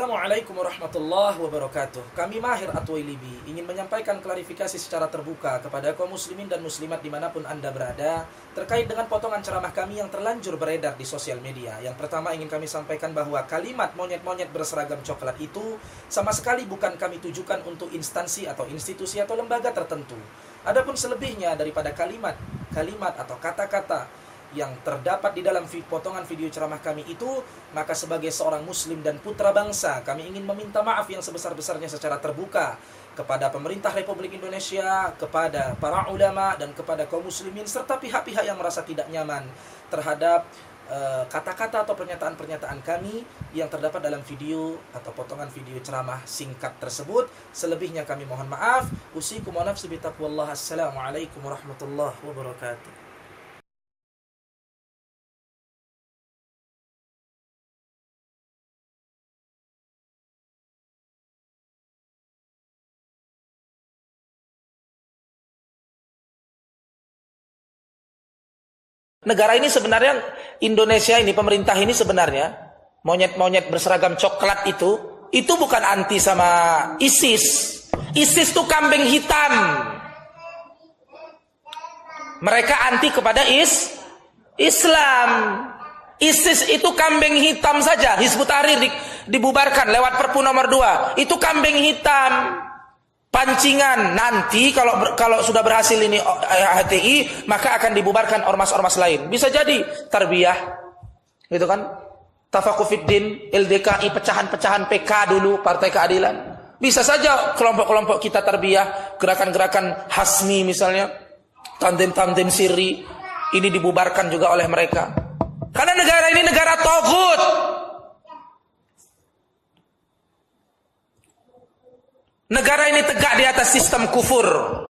Assalamualaikum warahmatullahi wabarakatuh. Kami Mahir At-Twailibi ingin menyampaikan klarifikasi secara terbuka kepada kaum muslimin dan muslimat dimanapun Anda berada terkait dengan potongan ceramah kami yang terlanjur beredar di sosial media. Yang pertama ingin kami sampaikan bahwa kalimat monyet-monyet berseragam coklat itu sama sekali bukan kami tujukan untuk instansi atau institusi atau lembaga tertentu. Adapun selebihnya daripada kalimat atau kata-kata yang terdapat di dalam potongan video ceramah kami itu, maka sebagai seorang muslim dan putra bangsa, kami ingin meminta maaf yang sebesar-besarnya secara terbuka kepada pemerintah Republik Indonesia, kepada para ulama, dan kepada kaum muslimin, serta pihak-pihak yang merasa tidak nyaman terhadap kata-kata atau pernyataan-pernyataan kami yang terdapat dalam video atau potongan video ceramah singkat tersebut. Selebihnya kami mohon maaf. Usikum wa nafsi bitaqwallah. Assalamualaikum warahmatullahi wabarakatuh. Negara ini sebenarnya, Indonesia ini, pemerintah ini sebenarnya, monyet-monyet berseragam coklat itu bukan anti sama ISIS. ISIS itu kambing hitam. Mereka anti kepada Islam. ISIS itu kambing hitam saja. Hizbut Tahrir dibubarkan lewat Perpu nomor 2. Itu kambing hitam. Pancingan. Nanti kalau sudah berhasil ini HTI, maka akan dibubarkan ormas-ormas lain. Bisa jadi tarbiyah, gitu kan? Tafakufiddin, LDKI, pecahan-pecahan PK dulu, Partai Keadilan. Bisa saja kelompok-kelompok kita tarbiyah, gerakan-gerakan Hasmi misalnya, tandem-tandem sirri, ini dibubarkan juga oleh mereka. Karena negara ini negara togut. Negara ini tegak di atas sistem kufur.